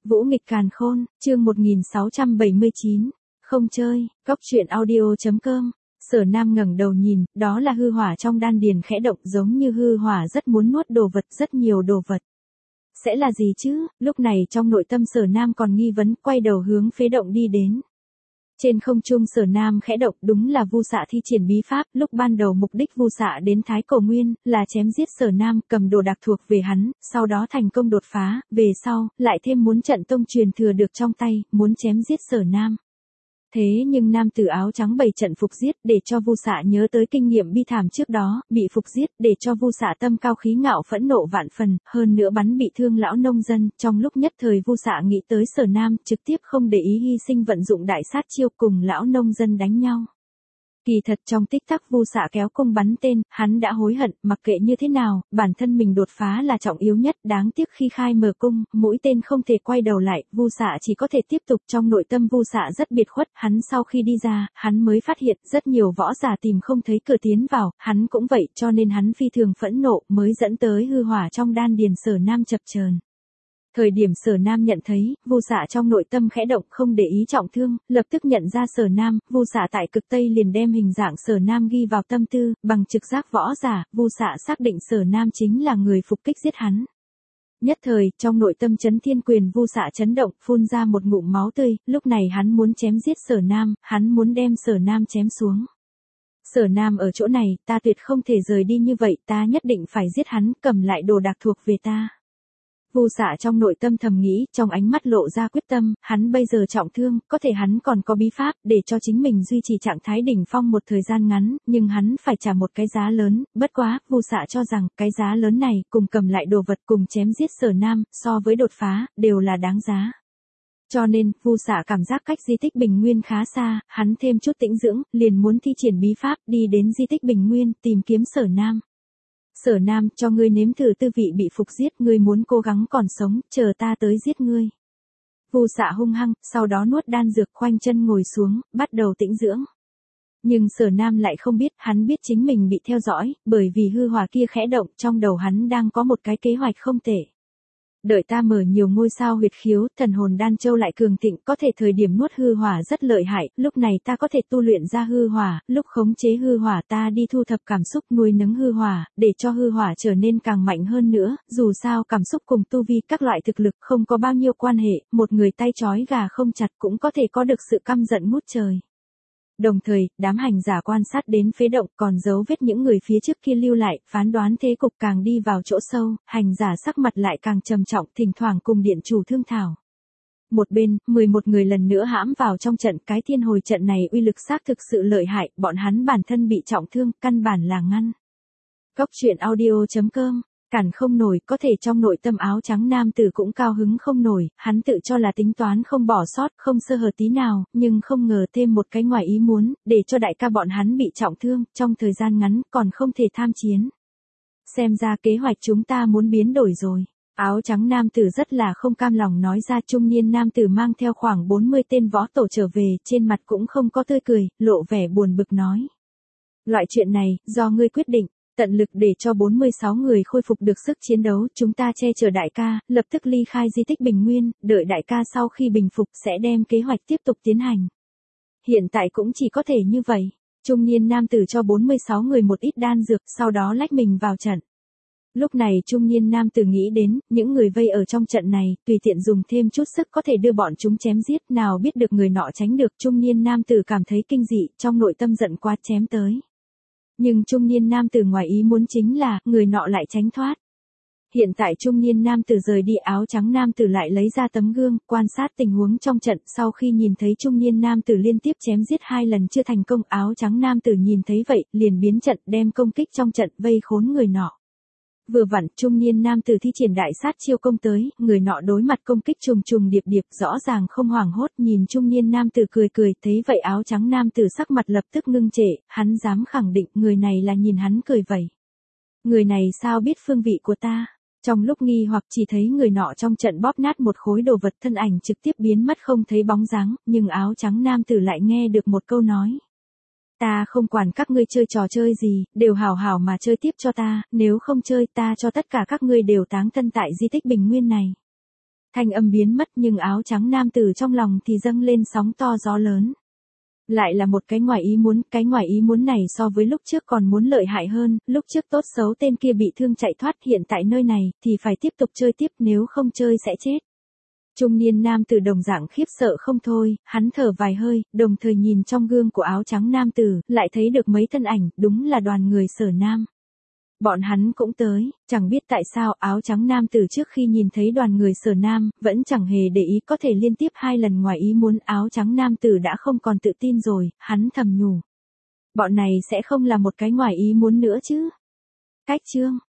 Vũ nghịch càn khôn, chương 1679. Không chơi, góc truyện audio.com. Sở Nam ngẩng đầu nhìn, đó là hư hỏa trong đan điền khẽ động, giống như hư hỏa rất muốn nuốt đồ vật, rất nhiều đồ vật. Sẽ là gì chứ? Lúc này trong nội tâm Sở Nam còn nghi vấn, quay đầu hướng phế động đi đến. Trên không trung Sở Nam khẽ động, đúng là Vu Xạ thi triển bí pháp. Lúc ban đầu mục đích Vu Xạ đến Thái Cổ Nguyên là chém giết Sở Nam, cầm đồ đạc thuộc về hắn, sau đó thành công đột phá, về sau lại thêm muốn trận tông truyền thừa được trong tay, muốn chém giết Sở Nam. Thế nhưng nam tử áo trắng bày trận phục giết, để cho Vu Xạ nhớ tới kinh nghiệm bi thảm trước đó, bị phục giết, để cho Vu Xạ tâm cao khí ngạo phẫn nộ vạn phần, hơn nữa bắn bị thương lão nông dân. Trong lúc nhất thời Vu Xạ nghĩ tới Sở Nam, trực tiếp không để ý hy sinh vận dụng đại sát chiêu cùng lão nông dân đánh nhau. Kỳ thật trong tích tắc Vu Xạ kéo cung bắn tên, hắn đã hối hận, mặc kệ như thế nào, bản thân mình đột phá là trọng yếu nhất, đáng tiếc khi khai mở cung, mũi tên không thể quay đầu lại, Vu Xạ chỉ có thể tiếp tục. Trong nội tâm Vu Xạ rất biệt khuất, hắn sau khi đi ra, hắn mới phát hiện rất nhiều võ giả tìm không thấy cửa tiến vào, hắn cũng vậy, cho nên hắn phi thường phẫn nộ, mới dẫn tới hư hỏa trong đan điền Sở Nam chập chờn. Thời điểm Sở Nam nhận thấy, Vu Xạ trong nội tâm khẽ động, không để ý trọng thương, lập tức nhận ra Sở Nam, Vu Xạ tại cực Tây liền đem hình dạng Sở Nam ghi vào tâm tư, bằng trực giác võ giả, Vu Xạ xác định Sở Nam chính là người phục kích giết hắn. Nhất thời, trong nội tâm Chấn Thiên Quyền Vu Xạ chấn động, phun ra một ngụm máu tươi, lúc này hắn muốn chém giết Sở Nam, hắn muốn đem Sở Nam chém xuống. Sở Nam ở chỗ này, ta tuyệt không thể rời đi như vậy, ta nhất định phải giết hắn, cầm lại đồ đạc thuộc về ta. Vu Xạ trong nội tâm thầm nghĩ, trong ánh mắt lộ ra quyết tâm, hắn bây giờ trọng thương, có thể hắn còn có bí pháp, để cho chính mình duy trì trạng thái đỉnh phong một thời gian ngắn, nhưng hắn phải trả một cái giá lớn, bất quá, Vu Xạ cho rằng, cái giá lớn này, cùng cầm lại đồ vật cùng chém giết Sở Nam, so với đột phá, đều là đáng giá. Cho nên, Vu Xạ cảm giác cách di tích Bình Nguyên khá xa, hắn thêm chút tĩnh dưỡng, liền muốn thi triển bí pháp, đi đến di tích Bình Nguyên, tìm kiếm Sở Nam. Sở Nam, cho ngươi nếm thử tư vị bị phục giết, ngươi muốn cố gắng còn sống, chờ ta tới giết ngươi. Vu Xạ hung hăng, sau đó nuốt đan dược, khoanh chân ngồi xuống, bắt đầu tĩnh dưỡng. Nhưng Sở Nam lại không biết, hắn biết chính mình bị theo dõi, bởi vì hư hỏa kia khẽ động, trong đầu hắn đang có một cái kế hoạch không tệ. Đợi ta mở nhiều ngôi sao huyệt khiếu, thần hồn đan châu lại cường thịnh, có thể thời điểm nuốt hư hỏa rất lợi hại, lúc này ta có thể tu luyện ra hư hỏa, lúc khống chế hư hỏa ta đi thu thập cảm xúc, nuôi nấng hư hỏa, để cho hư hỏa trở nên càng mạnh hơn nữa, dù sao cảm xúc cùng tu vi các loại thực lực không có bao nhiêu quan hệ, một người tay trói gà không chặt cũng có thể có được sự căm giận ngút trời. Đồng thời, đám hành giả quan sát đến phế động, còn dấu vết những người phía trước kia lưu lại, phán đoán thế cục càng đi vào chỗ sâu, hành giả sắc mặt lại càng trầm trọng, thỉnh thoảng cùng điện chủ thương thảo. Một bên, 11 người lần nữa hãm vào trong trận, cái thiên hồi trận này uy lực xác thực sự lợi hại, bọn hắn bản thân bị trọng thương, căn bản là ngăn. Góc truyện audio.com. Cản không nổi, có thể trong nội tâm áo trắng nam tử cũng cao hứng không nổi, hắn tự cho là tính toán không bỏ sót, không sơ hở tí nào, nhưng không ngờ thêm một cái ngoài ý muốn, để cho đại ca bọn hắn bị trọng thương, trong thời gian ngắn, còn không thể tham chiến. Xem ra kế hoạch chúng ta muốn biến đổi rồi. Áo trắng nam tử rất là không cam lòng nói ra. Trung niên nam tử mang theo khoảng 40 tên võ tổ trở về, trên mặt cũng không có tươi cười, lộ vẻ buồn bực nói. Loại chuyện này, do ngươi quyết định. Tận lực để cho 46 người khôi phục được sức chiến đấu, chúng ta che chở đại ca, lập tức ly khai di tích Bình Nguyên, đợi đại ca sau khi bình phục sẽ đem kế hoạch tiếp tục tiến hành. Hiện tại cũng chỉ có thể như vậy. Trung niên nam tử cho 46 người một ít đan dược, sau đó lách mình vào trận. Lúc này trung niên nam tử nghĩ đến, những người vây ở trong trận này, tùy tiện dùng thêm chút sức có thể đưa bọn chúng chém giết, nào biết được người nọ tránh được. Trung niên nam tử cảm thấy kinh dị, trong nội tâm giận quá chém tới. Nhưng trung niên nam tử ngoài ý muốn chính là, người nọ lại tránh thoát. Hiện tại trung niên nam tử rời đi, áo trắng nam tử lại lấy ra tấm gương, quan sát tình huống trong trận, sau khi nhìn thấy trung niên nam tử liên tiếp chém giết 2 lần chưa thành công, áo trắng nam tử nhìn thấy vậy, liền biến trận, đem công kích trong trận, vây khốn người nọ. Vừa vặn, trung niên nam tử thi triển đại sát chiêu công tới, người nọ đối mặt công kích trùng trùng điệp điệp, rõ ràng không hoảng hốt, nhìn trung niên nam tử cười cười, thấy vậy áo trắng nam tử sắc mặt lập tức ngưng trệ, hắn dám khẳng định, người này là nhìn hắn cười vậy. Người này sao biết phương vị của ta? Trong lúc nghi hoặc chỉ thấy người nọ trong trận bóp nát một khối đồ vật, thân ảnh trực tiếp biến mất không thấy bóng dáng, nhưng áo trắng nam tử lại nghe được một câu nói. Ta không quản các ngươi chơi trò chơi gì, đều hảo hảo mà chơi tiếp cho ta, nếu không chơi ta cho tất cả các ngươi đều táng thân tại di tích Bình Nguyên này. Thanh âm biến mất nhưng áo trắng nam tử trong lòng thì dâng lên sóng to gió lớn. Lại là một cái ngoài ý muốn này so với lúc trước còn muốn lợi hại hơn, lúc trước tốt xấu tên kia bị thương chạy thoát, hiện tại nơi này thì phải tiếp tục chơi tiếp, nếu không chơi sẽ chết. Trung niên nam tử đồng dạng khiếp sợ không thôi, hắn thở vài hơi, đồng thời nhìn trong gương của áo trắng nam tử, lại thấy được mấy thân ảnh, đúng là đoàn người Sở Nam. Bọn hắn cũng tới, chẳng biết tại sao áo trắng nam tử trước khi nhìn thấy đoàn người Sở Nam, vẫn chẳng hề để ý, có thể liên tiếp 2 lần ngoài ý muốn, áo trắng nam tử đã không còn tự tin rồi, hắn thầm nhủ. Bọn này sẽ không là một cái ngoài ý muốn nữa chứ. Cách chương